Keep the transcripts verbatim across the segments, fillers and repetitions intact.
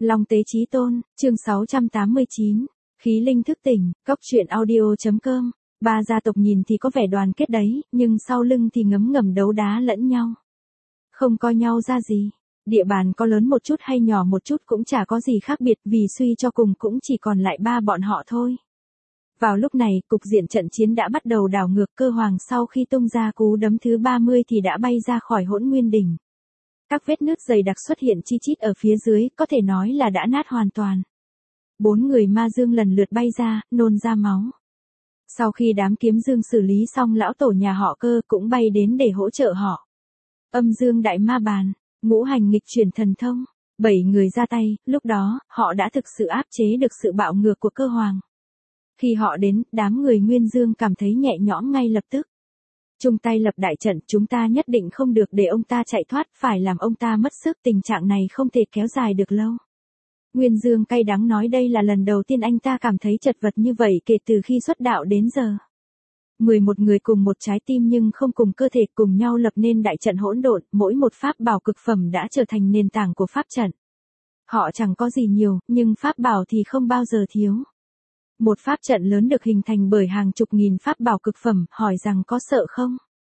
Long Tế Chí Tôn, chương sáu trăm tám mươi chín, khí linh thức tỉnh, cốc truyện audio.com, ba gia tộc nhìn thì có vẻ đoàn kết đấy, nhưng sau lưng thì ngấm ngầm đấu đá lẫn nhau. Không coi nhau ra gì, địa bàn có lớn một chút hay nhỏ một chút cũng chả có gì khác biệt vì suy cho cùng cũng chỉ còn lại ba bọn họ thôi. Vào lúc này, cục diện trận chiến đã bắt đầu đảo ngược. Cơ Hoàng sau khi tung ra cú đấm thứ ba mươi thì đã bay ra khỏi Hỗn Nguyên Đỉnh. Các vết nứt dày đặc xuất hiện chi chít ở phía dưới, có thể nói là đã nát hoàn toàn. Bốn người ma dương lần lượt bay ra, nôn ra máu. Sau khi đám kiếm dương xử lý xong, lão tổ nhà họ Cơ cũng bay đến để hỗ trợ họ. Âm dương đại ma bàn, ngũ hành nghịch chuyển thần thông, bảy người ra tay, lúc đó, họ đã thực sự áp chế được sự bạo ngược của Cơ Hoàng. Khi họ đến, đám người Nguyên Dương cảm thấy nhẹ nhõm ngay lập tức. Chung tay lập đại trận, chúng ta nhất định không được để ông ta chạy thoát, phải làm ông ta mất sức, tình trạng này không thể kéo dài được lâu. Nguyên Dương cay đắng nói đây là lần đầu tiên anh ta cảm thấy chật vật như vậy kể từ khi xuất đạo đến giờ. mười một người cùng một trái tim nhưng không cùng cơ thể, cùng nhau lập nên đại trận hỗn độn, mỗi một pháp bảo cực phẩm đã trở thành nền tảng của pháp trận. Họ chẳng có gì nhiều, nhưng pháp bảo thì không bao giờ thiếu. Một pháp trận lớn được hình thành bởi hàng chục nghìn pháp bảo cực phẩm, hỏi rằng có sợ không?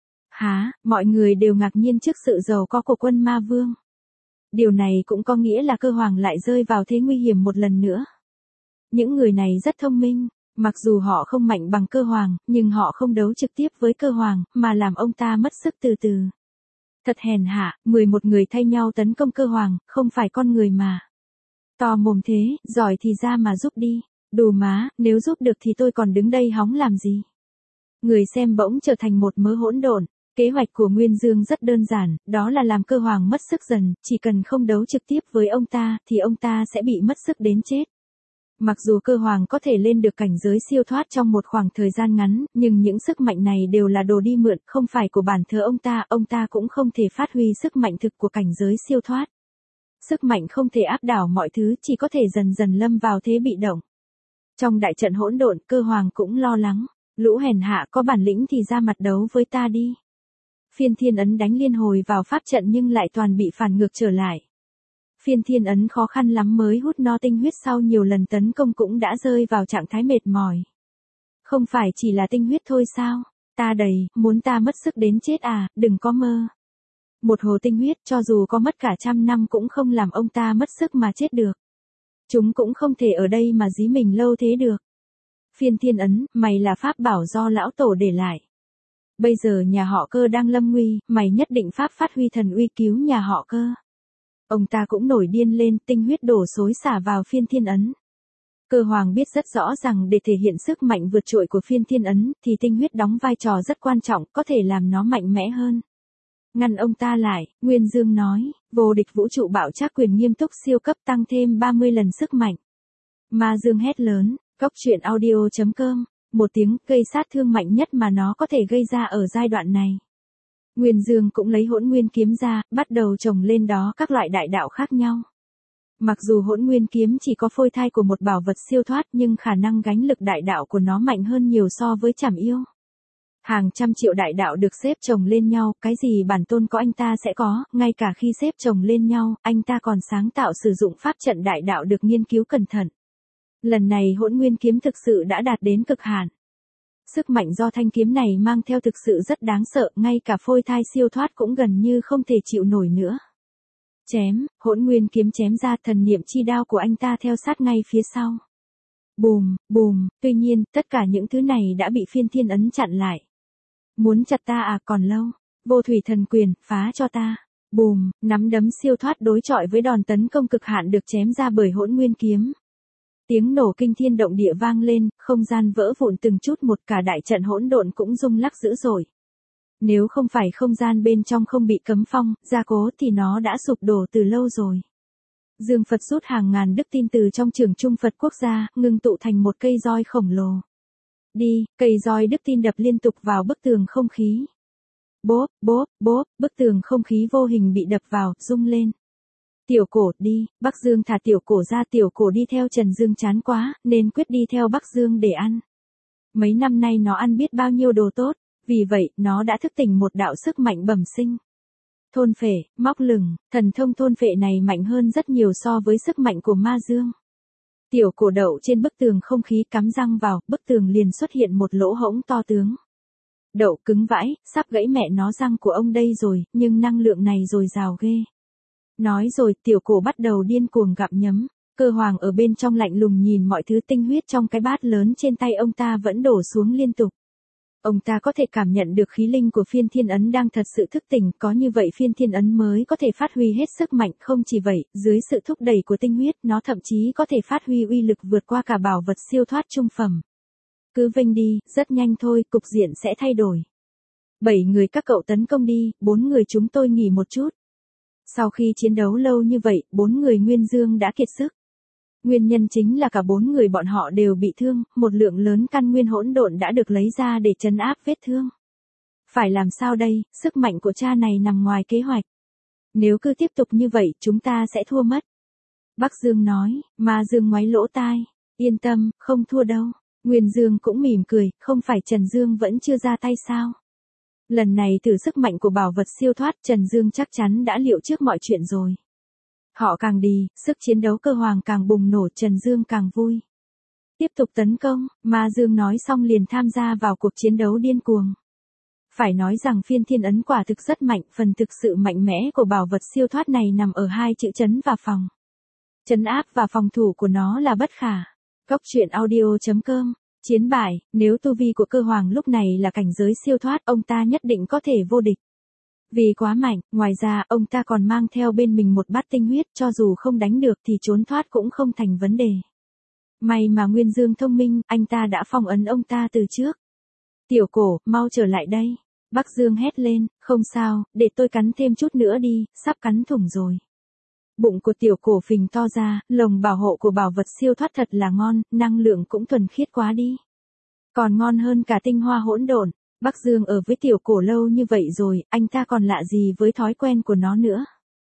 Hả, mọi người đều ngạc nhiên trước sự giàu có của quân ma vương. Điều này cũng có nghĩa là Cơ Hoàng lại rơi vào thế nguy hiểm một lần nữa. Những người này rất thông minh, mặc dù họ không mạnh bằng Cơ Hoàng, nhưng họ không đấu trực tiếp với Cơ Hoàng, mà làm ông ta mất sức từ từ. Thật hèn hạ, mười một người thay nhau tấn công Cơ Hoàng, không phải con người mà. To mồm thế, giỏi thì ra mà giúp đi. Đù má, nếu giúp được thì tôi còn đứng đây hóng làm gì? Người xem bỗng trở thành một mớ hỗn độn. Kế hoạch của Nguyên Dương rất đơn giản, đó là làm Cơ Hoàng mất sức dần, chỉ cần không đấu trực tiếp với ông ta, thì ông ta sẽ bị mất sức đến chết. Mặc dù Cơ Hoàng có thể lên được cảnh giới siêu thoát trong một khoảng thời gian ngắn, nhưng những sức mạnh này đều là đồ đi mượn, không phải của bản thân ông ta, ông ta cũng không thể phát huy sức mạnh thực của cảnh giới siêu thoát. Sức mạnh không thể áp đảo mọi thứ, chỉ có thể dần dần lâm vào thế bị động. Trong đại trận hỗn độn, Cơ Hoàng cũng lo lắng, lũ hèn hạ có bản lĩnh thì ra mặt đấu với ta đi. Phiên Thiên Ấn đánh liên hồi vào pháp trận nhưng lại toàn bị phản ngược trở lại. Phiên Thiên Ấn khó khăn lắm mới hút no tinh huyết, sau nhiều lần tấn công cũng đã rơi vào trạng thái mệt mỏi. Không phải chỉ là tinh huyết thôi sao? Ta đầy, muốn ta mất sức đến chết à, đừng có mơ. Một hồ tinh huyết cho dù có mất cả trăm năm cũng không làm ông ta mất sức mà chết được. Chúng cũng không thể ở đây mà dí mình lâu thế được. Phiên Thiên Ấn, mày là pháp bảo do lão tổ để lại. Bây giờ nhà họ Cơ đang lâm nguy, mày nhất định pháp phát huy thần uy cứu nhà họ Cơ. Ông ta cũng nổi điên lên, tinh huyết đổ xối xả vào Phiên Thiên Ấn. Cơ Hoàng biết rất rõ rằng để thể hiện sức mạnh vượt trội của Phiên Thiên Ấn, thì tinh huyết đóng vai trò rất quan trọng, có thể làm nó mạnh mẽ hơn. Ngăn ông ta lại, Nguyên Dương nói, vô địch vũ trụ bạo trác quyền nghiêm túc siêu cấp tăng thêm ba mươi lần sức mạnh. Ma Dương hét lớn, cốc truyện audio.com, một tiếng gây sát thương mạnh nhất mà nó có thể gây ra ở giai đoạn này. Nguyên Dương cũng lấy Hỗn Nguyên kiếm ra, bắt đầu trồng lên đó các loại đại đạo khác nhau. Mặc dù Hỗn Nguyên kiếm chỉ có phôi thai của một bảo vật siêu thoát nhưng khả năng gánh lực đại đạo của nó mạnh hơn nhiều so với Trảm Yêu. Hàng trăm triệu đại đạo được xếp chồng lên nhau, cái gì bản tôn có anh ta sẽ có, ngay cả khi xếp chồng lên nhau, anh ta còn sáng tạo sử dụng pháp trận đại đạo được nghiên cứu cẩn thận. Lần này Hỗn Nguyên kiếm thực sự đã đạt đến cực hạn. Sức mạnh do thanh kiếm này mang theo thực sự rất đáng sợ, ngay cả phôi thai siêu thoát cũng gần như không thể chịu nổi nữa. Chém, Hỗn Nguyên kiếm chém ra, thần niệm chi đao của anh ta theo sát ngay phía sau. Bùm, bùm, tuy nhiên, tất cả những thứ này đã bị Phiên Thiên Ấn chặn lại. Muốn chặt ta à, còn lâu. Vô thủy thần quyền, phá cho ta. Bùm, nắm đấm siêu thoát đối chọi với đòn tấn công cực hạn được chém ra bởi Hỗn Nguyên kiếm. Tiếng nổ kinh thiên động địa vang lên, không gian vỡ vụn từng chút một, cả đại trận hỗn độn cũng rung lắc dữ dội. Nếu không phải không gian bên trong không bị cấm phong, gia cố thì nó đã sụp đổ từ lâu rồi. Dương Phật rút hàng ngàn đức tin từ trong trường Trung Phật quốc gia, ngưng tụ thành một cây roi khổng lồ. Đi, cây roi đức tin đập liên tục vào bức tường không khí. Bốp, bốp, bốp, bức tường không khí vô hình bị đập vào, rung lên. Tiểu Cổ, đi, Bắc Dương thả Tiểu Cổ ra. Tiểu Cổ đi theo Trần Dương chán quá, nên quyết đi theo Bắc Dương để ăn. Mấy năm nay nó ăn biết bao nhiêu đồ tốt, vì vậy, nó đã thức tỉnh một đạo sức mạnh bẩm sinh. Thôn phệ, móc lửng, thần thông thôn phệ này mạnh hơn rất nhiều so với sức mạnh của ma dương. Tiểu cổ đậu trên bức tường không khí cắm răng vào, bức tường liền xuất hiện một lỗ hổng to tướng. Đậu cứng vãi, sắp gãy mẹ nó răng của ông đây rồi, nhưng năng lượng này dồi dào ghê. Nói rồi, tiểu cổ bắt đầu điên cuồng gặm nhấm. Cơ hoàng ở bên trong lạnh lùng nhìn mọi thứ tinh huyết trong cái bát lớn trên tay ông ta vẫn đổ xuống liên tục. Ông ta có thể cảm nhận được khí linh của phiên thiên ấn đang thật sự thức tỉnh, có như vậy phiên thiên ấn mới có thể phát huy hết sức mạnh. Không chỉ vậy, dưới sự thúc đẩy của tinh huyết, nó thậm chí có thể phát huy uy lực vượt qua cả bảo vật siêu thoát trung phẩm. Cứ vênh đi, rất nhanh thôi, cục diện sẽ thay đổi. Bảy người các cậu tấn công đi, bốn người chúng tôi nghỉ một chút. Sau khi chiến đấu lâu như vậy, bốn người Nguyên Dương đã kiệt sức. Nguyên nhân chính là cả bốn người bọn họ đều bị thương, một lượng lớn căn nguyên hỗn độn đã được lấy ra để trấn áp vết thương. Phải làm sao đây, sức mạnh của cha này nằm ngoài kế hoạch. Nếu cứ tiếp tục như vậy, chúng ta sẽ thua mất. Bắc Dương nói, Ma Dương ngoáy lỗ tai, yên tâm, không thua đâu. Nguyên Dương cũng mỉm cười, không phải Trần Dương vẫn chưa ra tay sao? Lần này từ sức mạnh của bảo vật siêu thoát, Trần Dương chắc chắn đã liệu trước mọi chuyện rồi. Họ càng đi, sức chiến đấu cơ hoàng càng bùng nổ, Trần Dương càng vui. Tiếp tục tấn công, Ma Dương nói xong liền tham gia vào cuộc chiến đấu điên cuồng. Phải nói rằng phiên thiên ấn quả thực rất mạnh, phần thực sự mạnh mẽ của bảo vật siêu thoát này nằm ở hai chữ trấn và phòng. Trấn áp và phòng thủ của nó là bất khả. Cốc truyện audio chấm com. Chiến bại, nếu tu vi của cơ hoàng lúc này là cảnh giới siêu thoát, ông ta nhất định có thể vô địch. Vì quá mạnh, ngoài ra ông ta còn mang theo bên mình một bát tinh huyết, cho dù không đánh được thì trốn thoát cũng không thành vấn đề. May mà Nguyên Dương thông minh, anh ta đã phong ấn ông ta từ trước. Tiểu cổ, mau trở lại đây. Bắc Dương hét lên, không sao, để tôi cắn thêm chút nữa đi, sắp cắn thủng rồi. Bụng của tiểu cổ phình to ra, lồng bảo hộ của bảo vật siêu thoát thật là ngon, năng lượng cũng thuần khiết quá đi. Còn ngon hơn cả tinh hoa hỗn độn. Bắc Dương ở với tiểu cổ lâu như vậy rồi, anh ta còn lạ gì với thói quen của nó nữa.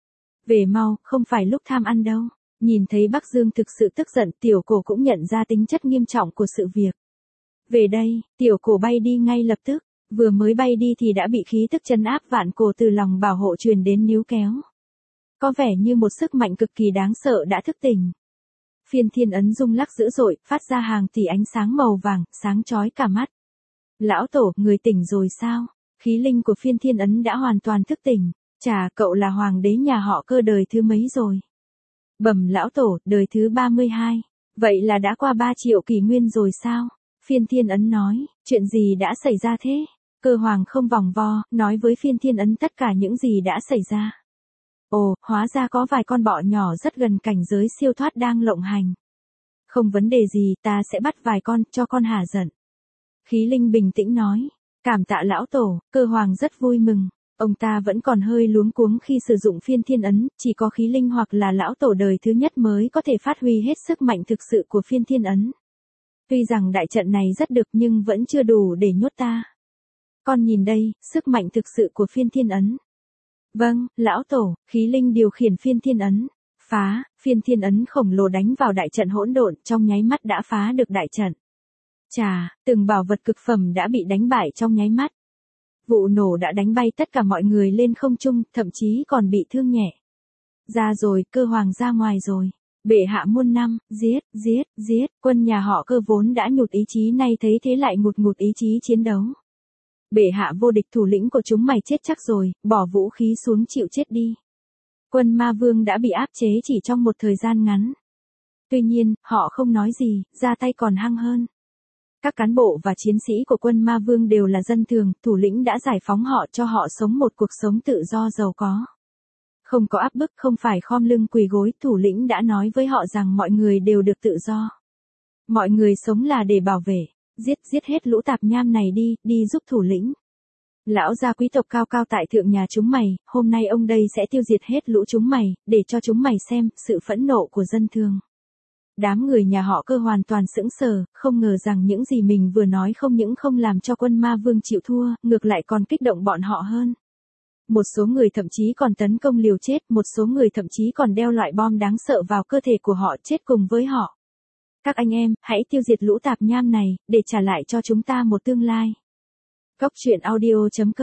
Về mau, không phải lúc tham ăn đâu. Nhìn thấy Bắc Dương thực sự tức giận, tiểu cổ cũng nhận ra tính chất nghiêm trọng của sự việc. Về đây, tiểu cổ bay đi ngay lập tức, vừa mới bay đi thì đã bị khí tức trấn áp vạn cổ từ lòng bảo hộ truyền đến níu kéo. Có vẻ như một sức mạnh cực kỳ đáng sợ đã thức tỉnh. Phiên thiên ấn rung lắc dữ dội, phát ra hàng tỷ ánh sáng màu vàng, sáng chói cả mắt. Lão tổ, người tỉnh rồi sao? Khí linh của phiên thiên ấn đã hoàn toàn thức tỉnh. Chà, cậu là hoàng đế nhà họ Cơ đời thứ mấy rồi? Bẩm lão tổ, đời thứ ba mươi hai. Vậy là đã qua ba triệu kỷ nguyên rồi sao? Phiên thiên ấn nói, chuyện gì đã xảy ra thế? Cơ hoàng không vòng vo, nói với phiên thiên ấn tất cả những gì đã xảy ra. Ồ, hóa ra có vài con bọ nhỏ rất gần cảnh giới siêu thoát đang lộng hành. Không vấn đề gì, ta sẽ bắt vài con, cho con hả giận. Khí linh bình tĩnh nói, cảm tạ lão tổ, cơ hoàng rất vui mừng. Ông ta vẫn còn hơi luống cuống khi sử dụng phiên thiên ấn, chỉ có khí linh hoặc là lão tổ đời thứ nhất mới có thể phát huy hết sức mạnh thực sự của phiên thiên ấn. Tuy rằng đại trận này rất được nhưng vẫn chưa đủ để nhốt ta. Con nhìn đây, sức mạnh thực sự của phiên thiên ấn. Vâng, lão tổ, khí linh điều khiển phiên thiên ấn. Phá, phiên thiên ấn khổng lồ đánh vào đại trận hỗn độn, trong nháy mắt đã phá được đại trận. Chà, từng bảo vật cực phẩm đã bị đánh bại trong nháy mắt. Vụ nổ đã đánh bay tất cả mọi người lên không trung, thậm chí còn bị thương nhẹ. Ra rồi, cơ hoàng ra ngoài rồi. Bệ hạ muôn năm, giết, giết, giết, quân nhà họ Cơ vốn đã nhụt ý chí nay thấy thế lại ngụt ngụt ý chí chiến đấu. Bệ hạ vô địch, thủ lĩnh của chúng mày chết chắc rồi, bỏ vũ khí xuống chịu chết đi. Quân ma vương đã bị áp chế chỉ trong một thời gian ngắn. Tuy nhiên, họ không nói gì, ra tay còn hăng hơn. Các cán bộ và chiến sĩ của quân ma vương đều là dân thường, thủ lĩnh đã giải phóng họ cho họ sống một cuộc sống tự do giàu có. Không có áp bức, không phải khom lưng quỳ gối, thủ lĩnh đã nói với họ rằng mọi người đều được tự do. Mọi người sống là để bảo vệ, giết giết hết lũ tạp nham này đi, đi giúp thủ lĩnh. Lão gia quý tộc cao cao tại thượng nhà chúng mày, hôm nay ông đây sẽ tiêu diệt hết lũ chúng mày, để cho chúng mày xem sự phẫn nộ của dân thường. Đám người nhà họ Cơ hoàn toàn sững sờ, không ngờ rằng những gì mình vừa nói không những không làm cho quân ma vương chịu thua, ngược lại còn kích động bọn họ hơn. Một số người thậm chí còn tấn công liều chết, một số người thậm chí còn đeo loại bom đáng sợ vào cơ thể của họ chết cùng với họ. Các anh em, hãy tiêu diệt lũ tạp nham này, để trả lại cho chúng ta một tương lai. Cốc truyện audio chấm com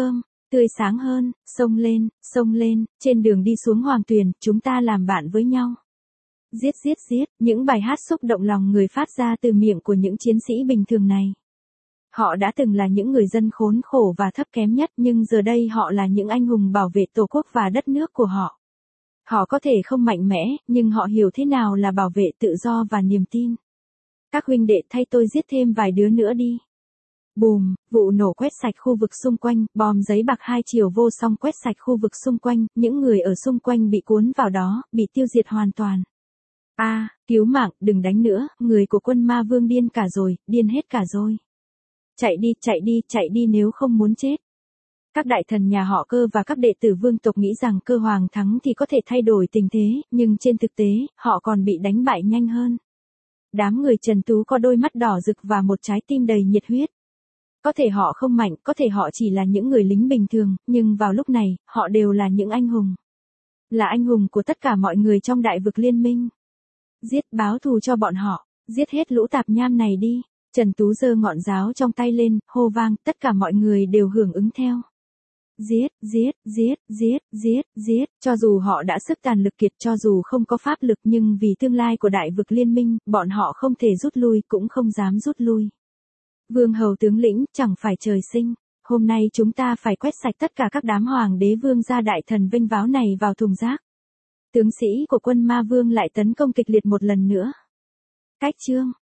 Tươi sáng hơn, xông lên, xông lên, trên đường đi xuống hoàng tuyền, chúng ta làm bạn với nhau. Giết giết giết, những bài hát xúc động lòng người phát ra từ miệng của những chiến sĩ bình thường này. Họ đã từng là những người dân khốn khổ và thấp kém nhất nhưng giờ đây họ là những anh hùng bảo vệ tổ quốc và đất nước của họ. Họ có thể không mạnh mẽ, nhưng họ hiểu thế nào là bảo vệ tự do và niềm tin. Các huynh đệ thay tôi giết thêm vài đứa nữa đi. Bùm, vụ nổ quét sạch khu vực xung quanh, bom giấy bạc hai chiều vô song quét sạch khu vực xung quanh, những người ở xung quanh bị cuốn vào đó, bị tiêu diệt hoàn toàn. A, à, cứu mạng, đừng đánh nữa, người của quân ma vương điên cả rồi, điên hết cả rồi. Chạy đi, chạy đi, chạy đi nếu không muốn chết. Các đại thần nhà họ Cơ và các đệ tử vương tộc nghĩ rằng Cơ Hoàng thắng thì có thể thay đổi tình thế, nhưng trên thực tế, họ còn bị đánh bại nhanh hơn. Đám người Trần Tú có đôi mắt đỏ rực và một trái tim đầy nhiệt huyết. Có thể họ không mạnh, có thể họ chỉ là những người lính bình thường, nhưng vào lúc này, họ đều là những anh hùng. Là anh hùng của tất cả mọi người trong đại vực liên minh. Giết, báo thù cho bọn họ, giết hết lũ tạp nham này đi. Trần Tú giơ ngọn giáo trong tay lên, hô vang, tất cả mọi người đều hưởng ứng theo. Giết, giết, giết, giết, giết, giết, cho dù họ đã sức tàn lực kiệt, cho dù không có pháp lực nhưng vì tương lai của đại vực liên minh, bọn họ không thể rút lui, cũng không dám rút lui. Vương hầu tướng lĩnh, chẳng phải trời sinh, hôm nay chúng ta phải quét sạch tất cả các đám hoàng đế vương gia đại thần vinh váo này vào thùng rác. Tướng sĩ của quân ma vương lại tấn công kịch liệt một lần nữa. Cách chương